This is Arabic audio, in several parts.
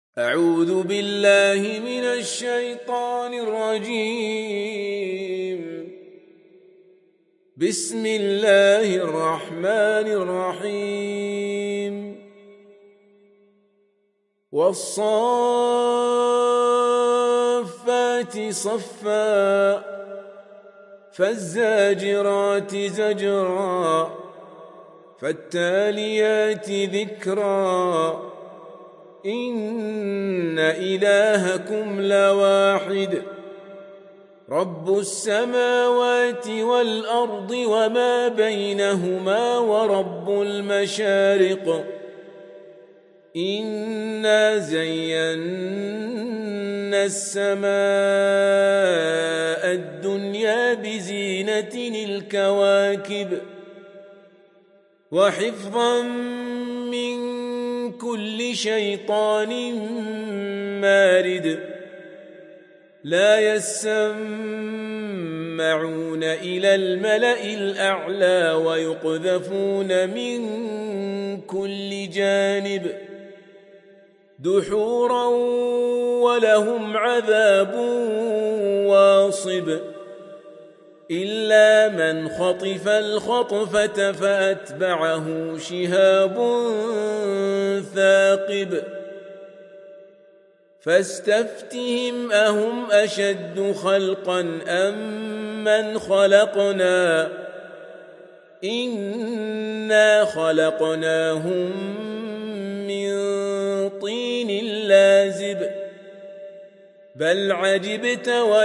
أعوذ بالله من الشيطان الرجيم. بسم الله الرحمن الرحيم. والصافات صفا فالزاجرات زجرا فالتاليات ذكرا إن إلهكم لواحد رب السماوات والأرض وما بينهما ورب المشارق إنا زينا السماء الدنيا بزينة الكواكب وحفظا من كل شيطان مارد لا يسمعون إلى الملأ الأعلى ويقذفون من كل جانب دحورا ولهم عذاب واصب إلا من خطف الخطفة فأتبعه شهاب ثاقب فاستفتهم أهم أشد خلقا أم من خلقنا إنا خلقناهم من طين لازب بل عجبت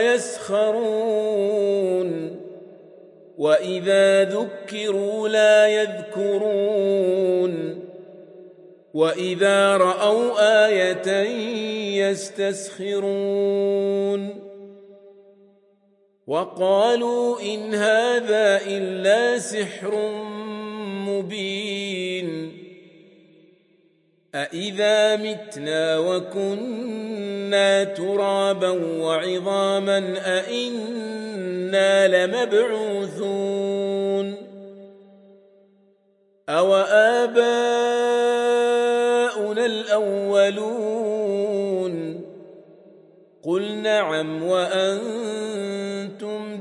ويسخرون وإذا ذكروا لا يذكرون وإذا رأوا آية يستسخرون وقالوا إن هذا إلا سحر مبين أإذا متنا وكنا ترابا وعظاما أإنا لمبعوثون أو آباؤنا الأولون قل نعم وأنتم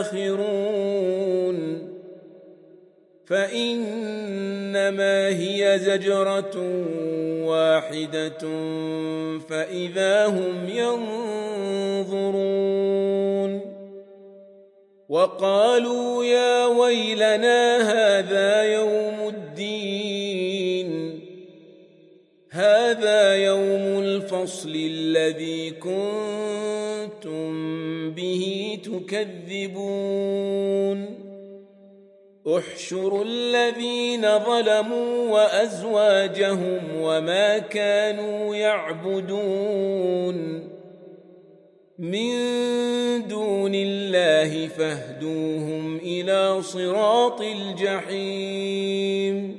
داخرون فإنما هي زجرة واحدة فإذا هم ينظرون وقالوا يا ويلنا هذا يوم الدين هذا يوم الفصل الذي كنتم به تكذبون احشروا الذين ظلموا وأزواجهم وما كانوا يعبدون من دون الله فاهدوهم إلى صراط الجحيم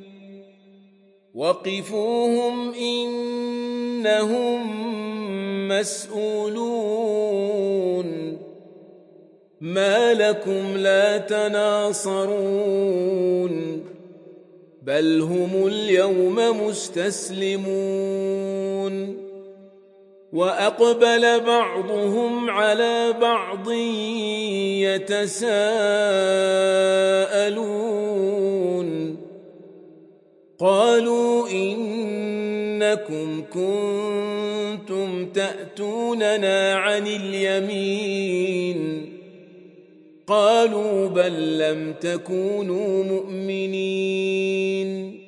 وقفوهم إنهم مسؤولون ما لكم لا تناصرون بل هم اليوم مستسلمون وأقبل بعضهم على بعض يتساءلون قالوا إنكم كنتم تأتوننا عن اليمين قالوا بل لم تكونوا مؤمنين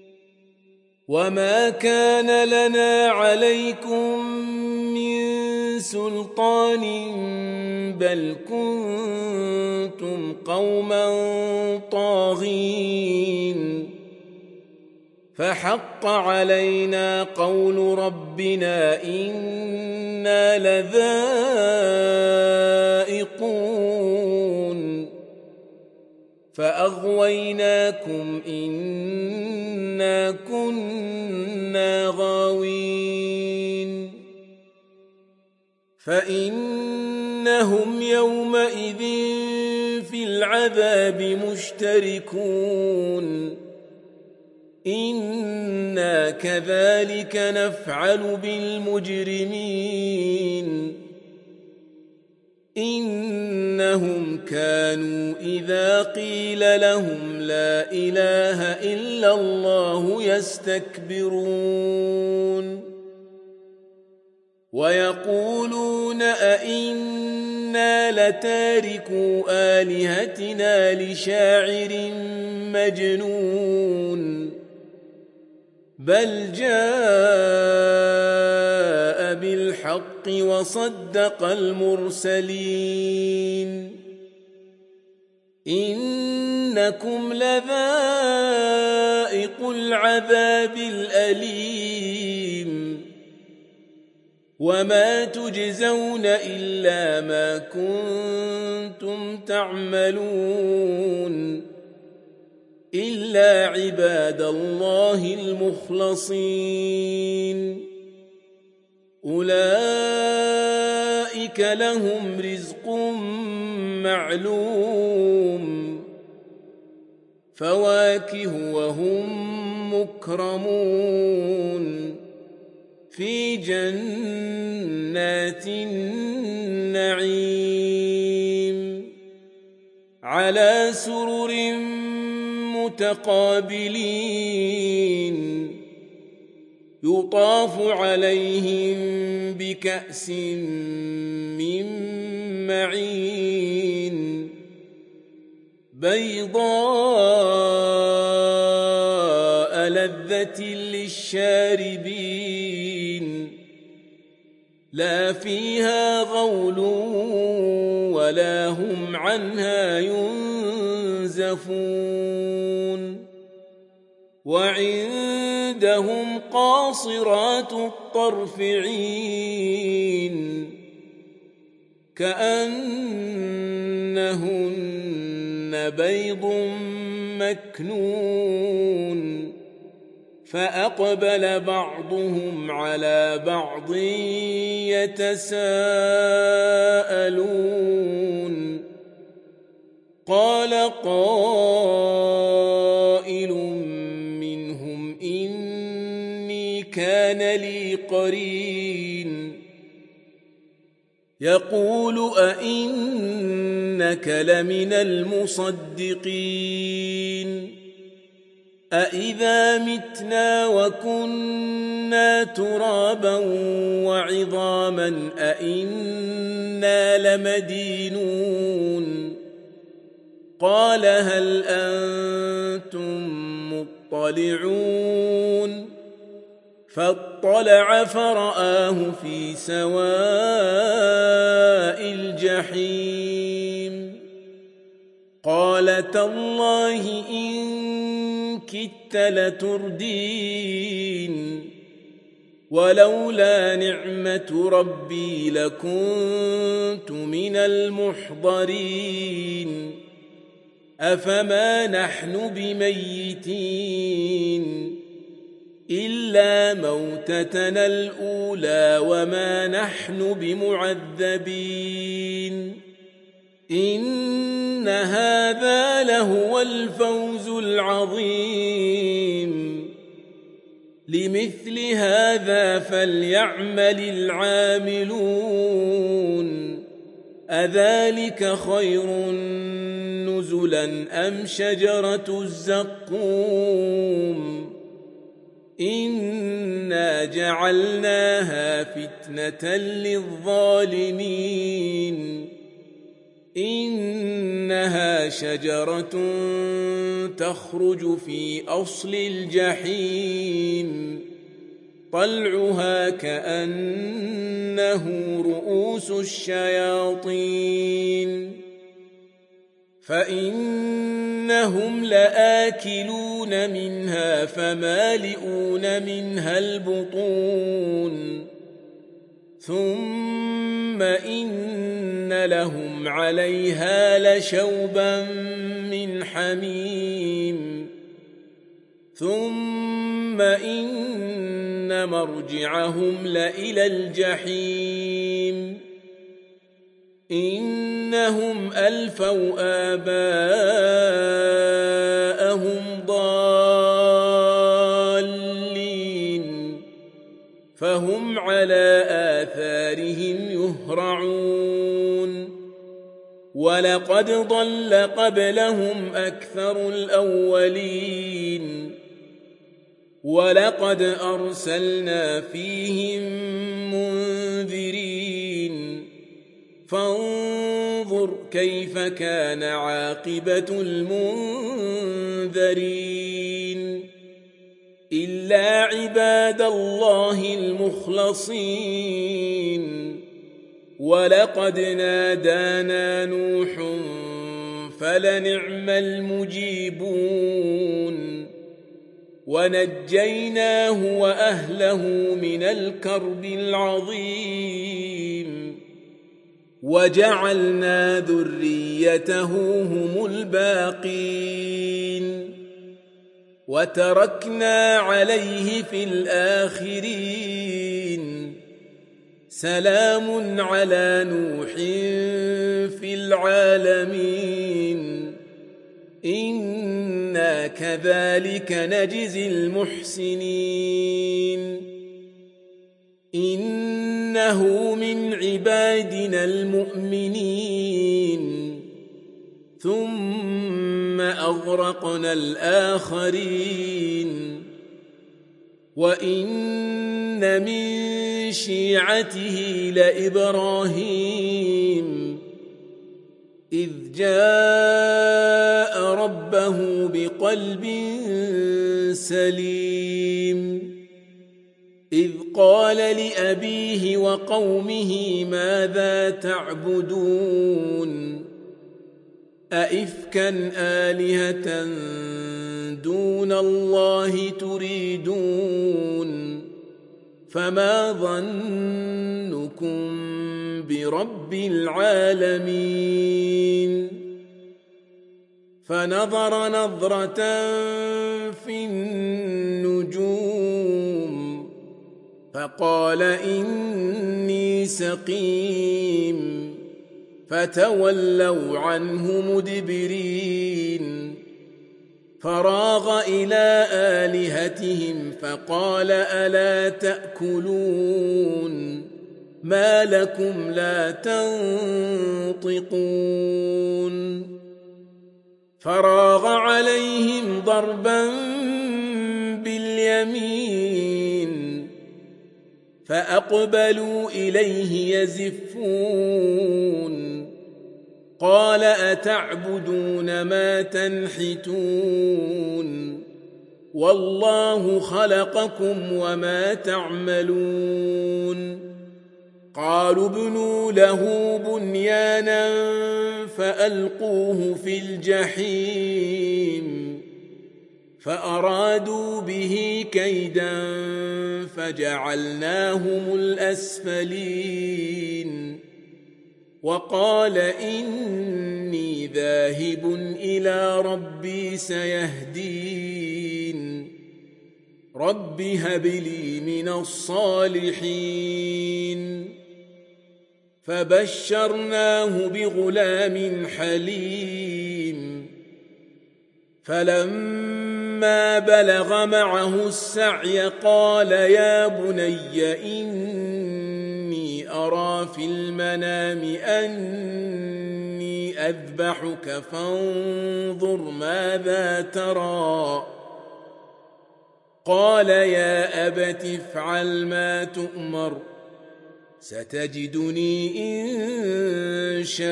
وما كان لنا عليكم من سلطان بل كنتم قوما طاغين فحق علينا قول ربنا إنا لذائقون فأغويناكم إنا كنا غاوين فإنهم يومئذ في العذاب مشتركون إنا كذلك نفعل بالمجرمين إنهم كانوا إذا قيل لهم لا إله إلا الله يستكبرون ويقولون أئنا لتاركو آلهتنا لشاعر مجنون بل جاء بالحق وصدق المرسلين إنكم لذائق العذاب الأليم وما تجزون إلا ما كنتم تعملون إلا عباد الله المخلصين أولئك لهم رزق معلوم فواكه وهم مكرمون في جنات النعيم على سرر متقابلين يطاف عليهم بكأس من معين بيضاء لذة للشاربين لا فيها غول ولا هم عنها ينزفون وعندهم قاصرات الطرف عين كأنهن بيض مكنون فأقبل بعضهم على بعض يتساءلون قال قائل منهم إني كان لي قرين يقول أئنك لمن المصدقين أإذا متنا وكنا ترابا وعظاما أئنا لمدينون قال هل أنتم مطلعون فاطلع فرآه في سواء الجحيم قال تالله إن كدت لتردين ولولا نعمة ربي لكنت من المحضرين أفما نحن بميتين إلا موتتنا الأولى وما نحن بمعذبين إن هذا لهو الفوز العظيم لمثل هذا فليعمل العاملون أذلك خير نزلا أم شجرة الزقوم إنا جعلناها فتنة للظالمين إنها شجرة تخرج في أصل الجحيم طلعها كأنه رؤوس الشياطين فإنهم لآكلون منها فمالئون منها البطون ثم إن لهم عليها لشوبا من حميم ثم إن مرجعهم لإلى الجحيم إنهم ألفوا آباءهم ضالين فهم على آثارهم يهرعون ولقد ضل قبلهم أكثر الأولين ولقد أرسلنا فيهم منذرين فانظر كيف كان عاقبة المنذرين إلا عباد الله المخلصين ولقد نادانا نوح فلنعم المجيبون ونجيناه وأهله من الكرب العظيم وجعلنا ذريته هم الباقين وتركنا عليه في الآخرين سلام على نوح في العالمين إنا كذلك نجزي المحسنين إنه من عبادنا المؤمنين ثم أغرقنا الآخرين وإن من شيعته لإبراهيم إذ جاء ربه بقلب سليم إذ قال لأبيه وقومه ماذا تعبدون أئفكا آلهة دون الله تريدون فما ظنكم برب العالمين فنظر نظرة في النجوم فقال إني سقيم فتولوا عنه مدبرين فراغ إلى آلهتهم فقال ألا تأكلون ما لكم لا تنطقون فراغ عليهم ضربا باليمين فأقبلوا إليه يزفون قال أتعبدون ما تنحتون والله خلقكم وما تعملون قالوا ابنوا له بنيانا فألقوه في الجحيم فأرادوا به كيدا فجعلناهم الأسفلين وقال إني ذاهب إلى ربي سيهدين رب هب لي من الصالحين فبشرناه بغلام حليم فلما بلغ معه السعي قال يا بني إني أرى في المنام أني أذبحك فانظر ماذا ترى قال يا أبت افعل ما تؤمر ستجدني إن شاء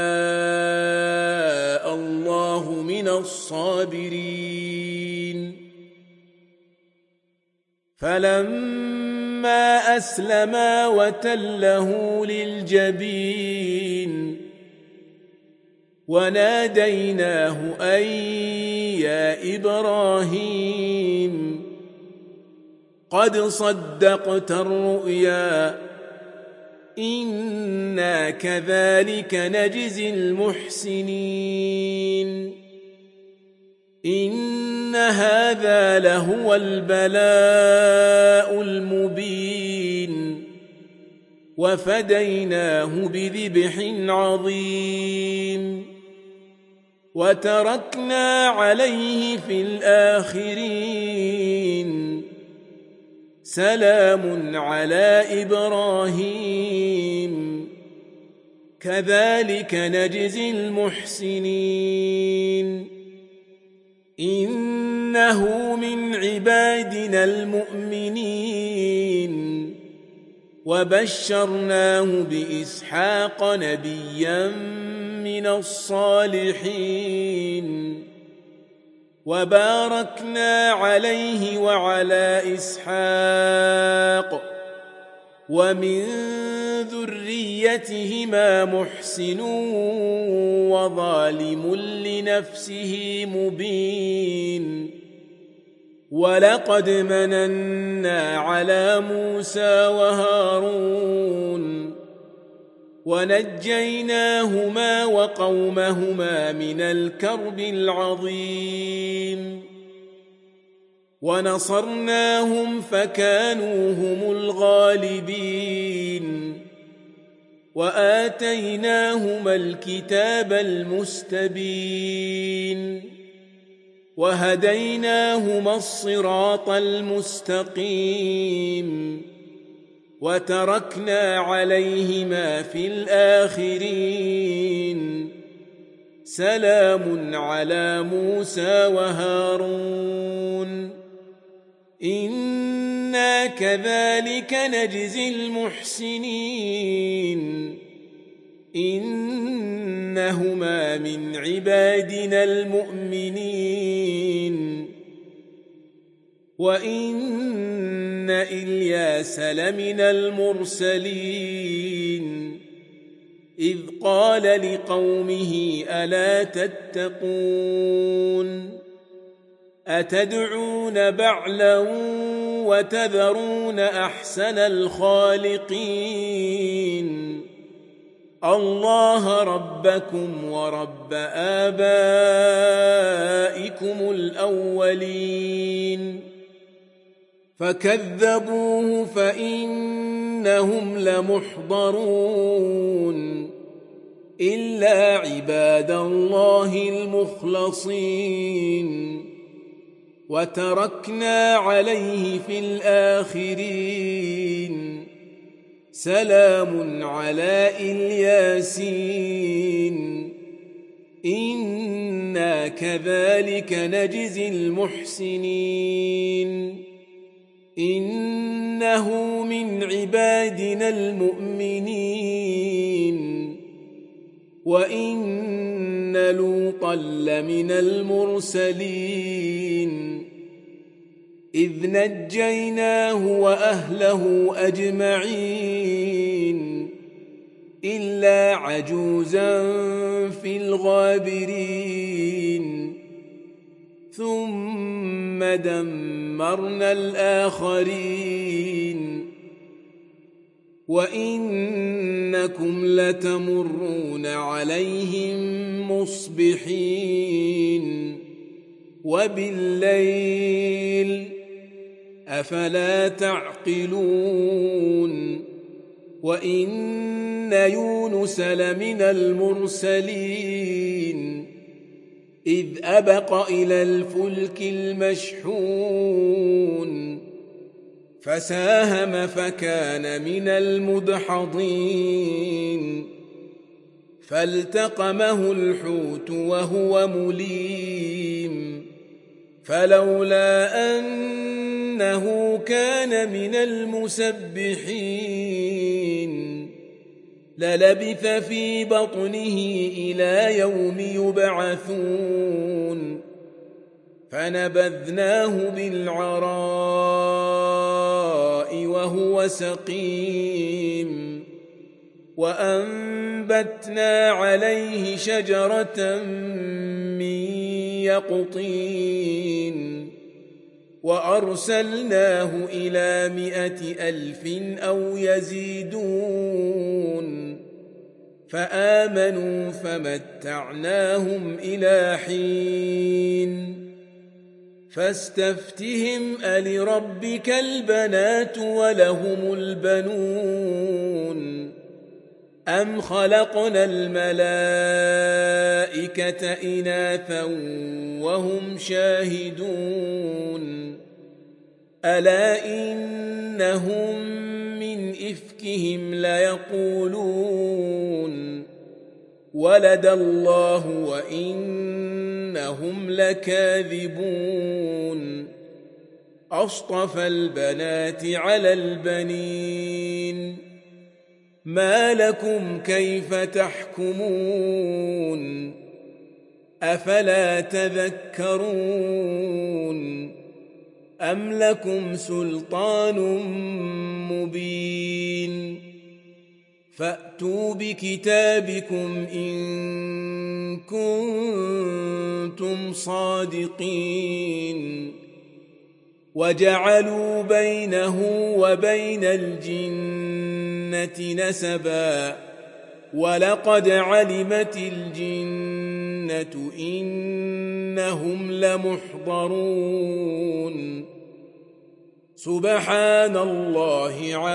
الله من الصابرين فلما أسلما وتله للجبين وناديناه أن يا إبراهيم قد صدقت الرؤيا إنا كذلك نجزي المحسنين إن هذا لهو البلاء المبين وفديناه بذبح عظيم وتركنا عليه في الآخرين سلام على إبراهيم كذلك نجزي المحسنين إنه من عبادنا المؤمنين وبشرناه بإسحاق نبيا من الصالحين وباركنا عليه وعلى إسحاق ومن ذريتهما محسن وظالم لنفسه مبين ولقد مننا على موسى وهارون ونجيناهما وقومهما من الكرب العظيم ونصرناهم فكانوا هم الغالبين وآتيناهما الكتاب المستبين وهديناهما الصراط المستقيم وتركنا عليهما في الآخرين سلام على موسى وهارون إنا كذلك نجزي المحسنين إنهما من عبادنا المؤمنين وإن إلياس لمن المرسلين إذ قال لقومه ألا تتقون أتدعون بعلا وتذرون أحسن الخالقين الله ربكم ورب آبائكم الأولين فكذبوه فإنهم لمحضرون إلا عباد الله المخلصين وتركنا عليه في الآخرين سلام على الياسين إنا كذلك نجزي المحسنين إنه من عبادنا المؤمنين وإن لوطا لمن المرسلين إذ نجيناه وأهله أجمعين إلا عجوزا في الغابرين ثم دمرنا الآخرين وإنكم لتمرون عليهم مصبحين وبالليل أفلا تعقلون وإن يونس لمن المرسلين إذ أبق إلى الفلك المشحون فساهم فكان من المدحضين فالتقمه الحوت وهو مليم فلولا أنه كان من المسبحين للبث في بطنه إلى يوم يبعثون فنبذناه بالعراء وهو سقيم وأنبتنا عليه شجرة من يقطين وأرسلناه إلى 100,000 أو يزيدون فآمنوا فمتعناهم إلى حين فاستفتهم ألربك البنات ولهم البنون أم خلقنا الملائكة إناثا وهم شاهدون ألا إنهم من إفكهم ليقولون ولد الله وإنهم لكاذبون أصطفى البنات على البنين ما لكم كيف تحكمون أفلا تذكرون أم لكم سلطان مبين فأتوا بكتابكم إن كنتم صادقين وجعلوا بينه وبين الجنة نسبا ولقد علمت الجنة إنهم لمحضرون سبحان الله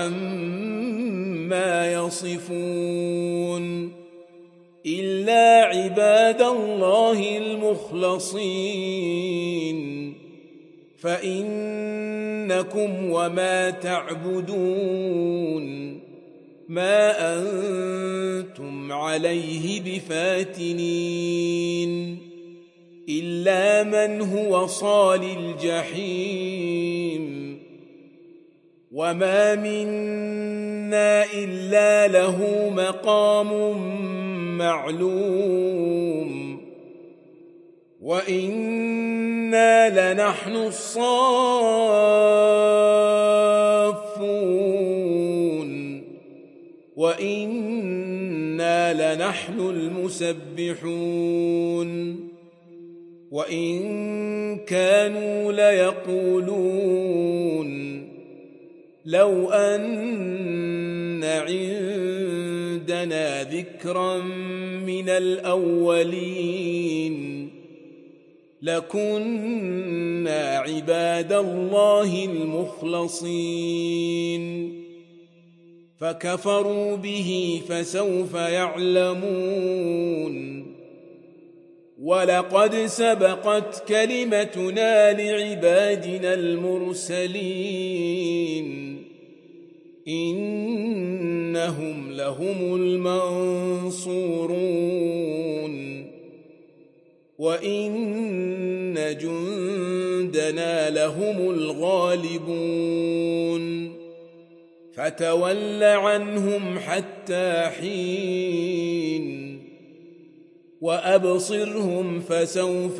عما يصفون إلا عباد الله المخلصين فإنكم وما تعبدون ما أنتم عليه بفاتنين إلا من هو صال الجحيم وما منا إلا له مقام معلوم وإنا لنحن الصافون وإنا لنحن المسبحون وإن كانوا ليقولون لو أن عندنا ذكرا من الأولين لكنا عباد الله المخلصين فكفروا به فسوف يعلمون ولقد سبقت كلمتنا لعبادنا المرسلين إنهم لهم المنصورون وإن جندنا لهم الغالبون فتول عنهم حتى حين وأبصرهم فسوف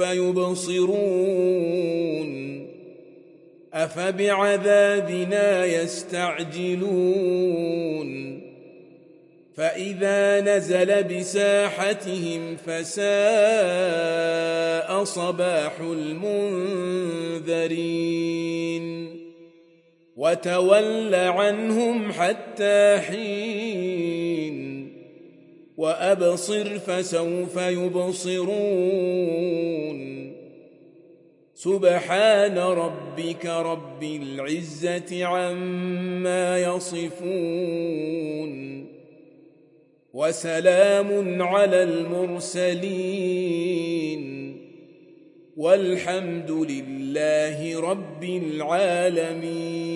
يبصرون أفبعذابنا يستعجلون فإذا نزل بساحتهم فساء صباح المنذرين وتول عنهم حتى حين وأبصر فسوف يبصرون سبحان ربك رب العزة عما يصفون وسلام على المرسلين والحمد لله رب العالمين.